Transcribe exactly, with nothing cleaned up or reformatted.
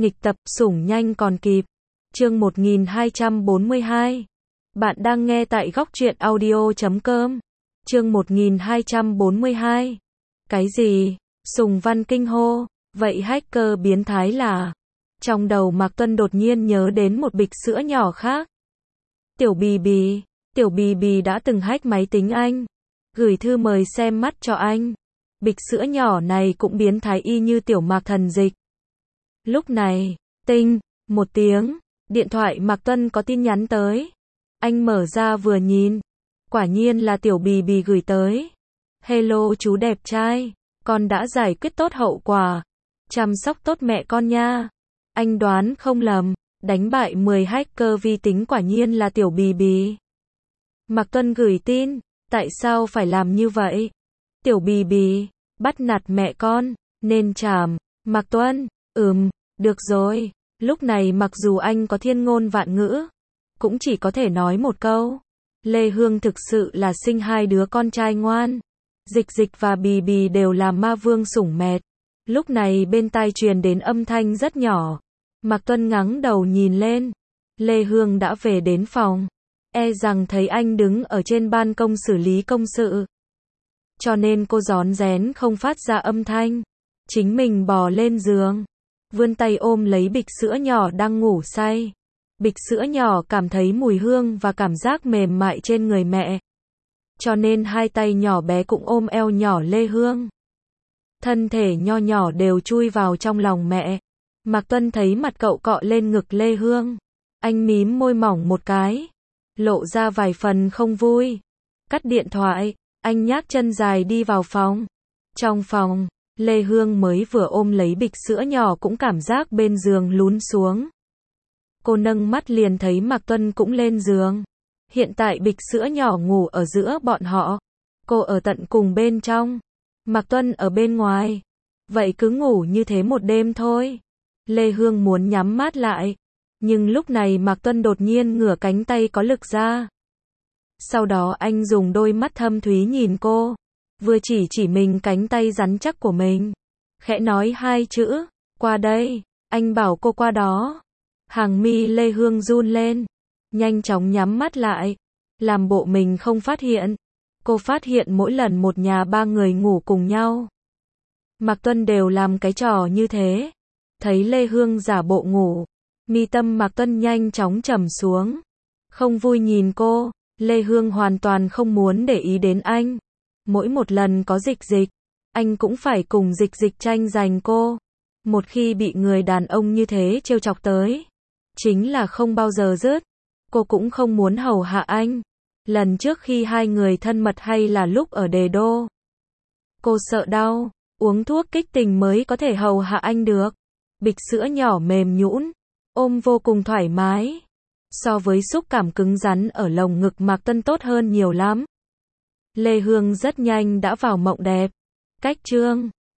Nghịch tập, sủng nhanh còn kịp. Chương một nghìn hai trăm bốn mươi hai. Bạn đang nghe tại góc truyện audio chấm com. Chương một nghìn hai trăm bốn mươi hai. Cái gì? Sùng Văn kinh hô. Vậy hacker biến thái là? Trong đầu Mạc Tuân đột nhiên nhớ đến một bịch sữa nhỏ khác. Tiểu Bì Bì. Tiểu Bì Bì đã từng hack máy tính anh. Gửi thư mời xem mắt cho anh. Bịch sữa nhỏ này cũng biến thái y như tiểu Mạc thần dịch. Lúc này, tinh, một tiếng, điện thoại Mạc Tuân có tin nhắn tới. Anh mở ra vừa nhìn. Quả nhiên là Tiểu Bì Bì gửi tới. Hello chú đẹp trai, con đã giải quyết tốt hậu quả. Chăm sóc tốt mẹ con nha. Anh đoán không lầm, đánh bại mười hacker vi tính quả nhiên là Tiểu Bì Bì. Mạc Tuân gửi tin, tại sao phải làm như vậy? Tiểu Bì Bì, bắt nạt mẹ con, nên chảm. Mạc Tuân, ừm, được rồi. Lúc này mặc dù anh có thiên ngôn vạn ngữ, cũng chỉ có thể nói một câu. Lê Hương thực sự là sinh hai đứa con trai ngoan. Dịch Dịch và Bì Bì đều là ma vương sủng mệt. Lúc này bên tai truyền đến âm thanh rất nhỏ. Mạc Tuân ngẩng đầu nhìn lên. Lê Hương đã về đến phòng. E rằng thấy anh đứng ở trên ban công xử lý công sự. Cho nên cô rón rén không phát ra âm thanh. Chính mình bò lên giường. Vươn tay ôm lấy bịch sữa nhỏ đang ngủ say. Bịch sữa nhỏ cảm thấy mùi hương và cảm giác mềm mại trên người mẹ. Cho nên hai tay nhỏ bé cũng ôm eo nhỏ Lê Hương. Thân thể nho nhỏ đều chui vào trong lòng mẹ. Mạc Tuân thấy mặt cậu cọ lên ngực Lê Hương. Anh mím môi mỏng một cái. Lộ ra vài phần không vui. Cắt điện thoại, anh nhác chân dài đi vào phòng. Trong phòng, Lê Hương mới vừa ôm lấy bịch sữa nhỏ cũng cảm giác bên giường lún xuống. Cô nâng mắt liền thấy Mạc Tuân cũng lên giường. Hiện tại bịch sữa nhỏ ngủ ở giữa bọn họ. Cô ở tận cùng bên trong. Mạc Tuân ở bên ngoài. Vậy cứ ngủ như thế một đêm thôi. Lê Hương muốn nhắm mắt lại. Nhưng lúc này Mạc Tuân đột nhiên ngửa cánh tay có lực ra. Sau đó anh dùng đôi mắt thâm thúy nhìn cô. Vừa chỉ chỉ mình cánh tay rắn chắc của mình. Khẽ nói hai chữ. Qua đây. Anh bảo cô qua đó. Hàng mi Lê Hương run lên. Nhanh chóng nhắm mắt lại. Làm bộ mình không phát hiện. Cô phát hiện mỗi lần một nhà ba người ngủ cùng nhau. Mạc Tuân đều làm cái trò như thế. Thấy Lê Hương giả bộ ngủ. Mi tâm Mạc Tuân nhanh chóng trầm xuống. Không vui nhìn cô. Lê Hương hoàn toàn không muốn để ý đến anh. Mỗi một lần có Dịch Dịch, anh cũng phải cùng Dịch Dịch tranh giành cô. Một khi bị người đàn ông như thế trêu chọc tới, chính là không bao giờ dứt. Cô cũng không muốn hầu hạ anh. Lần trước khi hai người thân mật hay là lúc ở Đề Đô. Cô sợ đau, uống thuốc kích tình mới có thể hầu hạ anh được. Bịch sữa nhỏ mềm nhũn, ôm vô cùng thoải mái. So với xúc cảm cứng rắn ở lồng ngực Mạc Tuân tốt hơn nhiều lắm. Lê Hương rất nhanh đã vào mộng đẹp. Cách chương